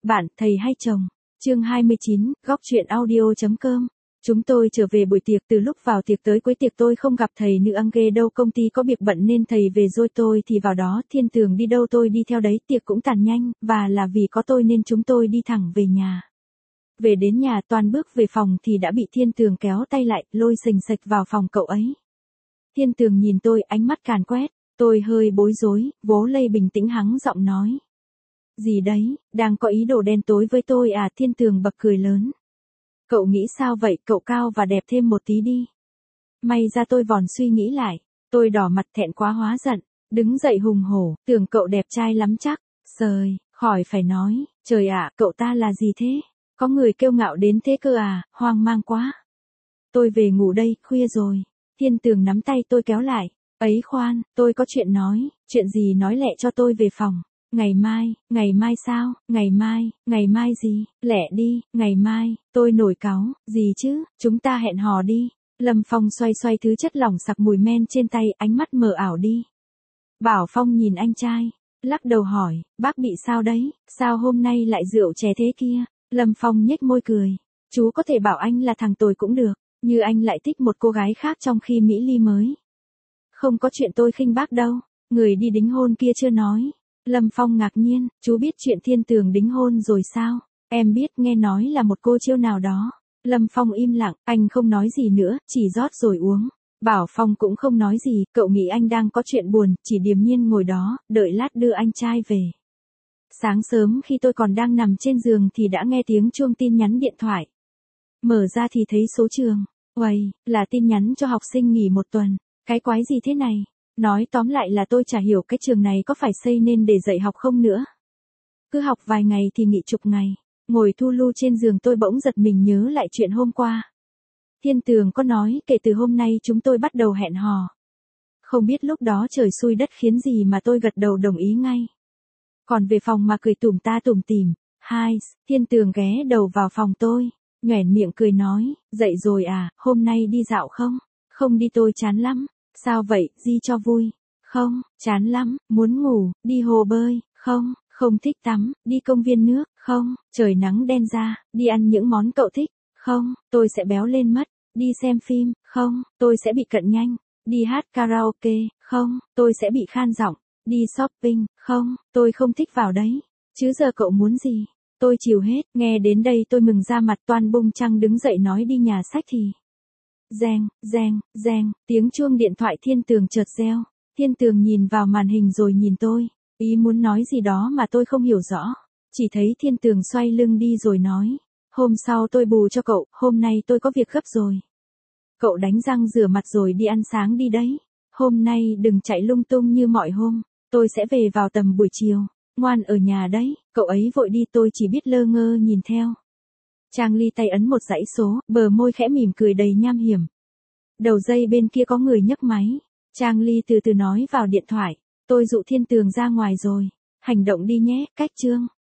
bạn, thầy hay chồng. Chương 29, góc chuyện audio.com. Chúng tôi trở về buổi tiệc, từ lúc vào tiệc tới cuối tiệc tôi không gặp thầy nữ Ange đâu, công ty có việc bận nên thầy về rồi tôi thì vào đó, Thiên Tường đi đâu tôi đi theo đấy, tiệc cũng tàn nhanh, và là vì có tôi nên chúng tôi đi thẳng về nhà. Về đến nhà Toàn bước về phòng thì đã bị Thiên Tường kéo tay lại, lôi xình xịch vào phòng cậu ấy. Thiên Tường nhìn tôi, ánh mắt càn quét, tôi hơi bối rối, vỗ lây bình tĩnh hắng giọng nói. Gì đấy, đang có ý đồ đen tối với tôi à? Thiên Tường bật cười lớn. Cậu nghĩ sao vậy, cậu cao và đẹp thêm một tí đi. May ra tôi vòn suy nghĩ lại, tôi đỏ mặt thẹn quá hóa giận, đứng dậy hùng hổ, tưởng cậu đẹp trai lắm chắc. Sời, khỏi phải nói, trời ạ, cậu ta là gì thế? Có người kiêu ngạo đến thế cơ à, hoang mang quá. Tôi về ngủ đây, khuya rồi. Thiên Tường nắm tay tôi kéo lại. Ấy khoan, tôi có chuyện nói, chuyện gì nói lẹ cho tôi về phòng. Ngày mai sao, ngày mai gì, lẹ đi, ngày mai, tôi nổi cáu, gì chứ, chúng ta hẹn hò đi. Lâm Phong xoay xoay thứ chất lỏng sặc mùi men trên tay, ánh mắt mờ ảo đi. Bảo Phong nhìn anh trai, lắc đầu hỏi, bác bị sao đấy, sao hôm nay lại rượu chè thế kia? Lâm Phong nhếch môi cười, chú có thể bảo anh là thằng tồi cũng được, như anh lại thích một cô gái khác trong khi Mỹ Ly mới. Không có chuyện tôi khinh bác đâu, người đi đính hôn kia chưa nói. Lâm Phong ngạc nhiên, chú biết chuyện Thiên Tường đính hôn rồi sao? Em biết, nghe nói là một cô chiêu nào đó. Lâm Phong im lặng, anh không nói gì nữa, chỉ rót rồi uống. Bảo Phong cũng không nói gì, cậu nghĩ anh đang có chuyện buồn, chỉ điềm nhiên ngồi đó, đợi lát đưa anh trai về. Sáng sớm khi tôi còn đang nằm trên giường thì đã nghe tiếng chuông tin nhắn điện thoại. Mở ra thì thấy số trường. Uầy, là tin nhắn cho học sinh nghỉ một tuần. Cái quái gì thế này? Nói tóm lại là tôi chả hiểu cái trường này có phải xây nên để dạy học không nữa. Cứ học vài ngày thì nghỉ chục ngày. Ngồi thu lu trên giường tôi bỗng giật mình nhớ lại chuyện hôm qua. Thiên Tường có nói kể từ hôm nay chúng tôi bắt đầu hẹn hò. Không biết lúc đó trời xui đất khiến gì mà tôi gật đầu đồng ý ngay. Còn về phòng mà cười tủm ta tủm tỉm. Thiên Tường ghé đầu vào phòng tôi, nhoẻn miệng cười nói, dậy rồi à, hôm nay đi dạo không? Không đi tôi chán lắm. Sao vậy, di cho vui? Không, chán lắm, muốn ngủ, đi hồ bơi, không, không thích tắm, đi công viên nước, không, trời nắng đen ra, đi ăn những món cậu thích, không, tôi sẽ béo lên mất, đi xem phim, không, tôi sẽ bị cận nhanh, đi hát karaoke, không, tôi sẽ bị khan giọng, đi shopping, không, tôi không thích vào đấy, chứ giờ cậu muốn gì? Tôi chiều hết, nghe đến đây tôi mừng ra mặt. Toan bung trăng đứng dậy nói đi nhà sách thì. Reng, tiếng chuông điện thoại Thiên Tường chợt reo. Thiên Tường nhìn vào màn hình rồi nhìn tôi, ý muốn nói gì đó mà tôi không hiểu rõ. Chỉ thấy Thiên Tường xoay lưng đi rồi nói, hôm sau tôi bù cho cậu, hôm nay tôi có việc gấp rồi. Cậu đánh răng rửa mặt rồi đi ăn sáng đi đấy. Hôm nay đừng chạy lung tung như mọi hôm, tôi sẽ về vào tầm buổi chiều. Ngoan ở nhà đấy, cậu ấy vội đi, tôi chỉ biết lơ ngơ nhìn theo. Trang Ly tay ấn một dãy số, bờ môi khẽ mỉm cười đầy nham hiểm. Đầu dây bên kia có người nhấc máy. Trang Ly từ từ nói vào điện thoại, tôi dụ Thiên Tường ra ngoài rồi. Hành động đi nhé, cách chương.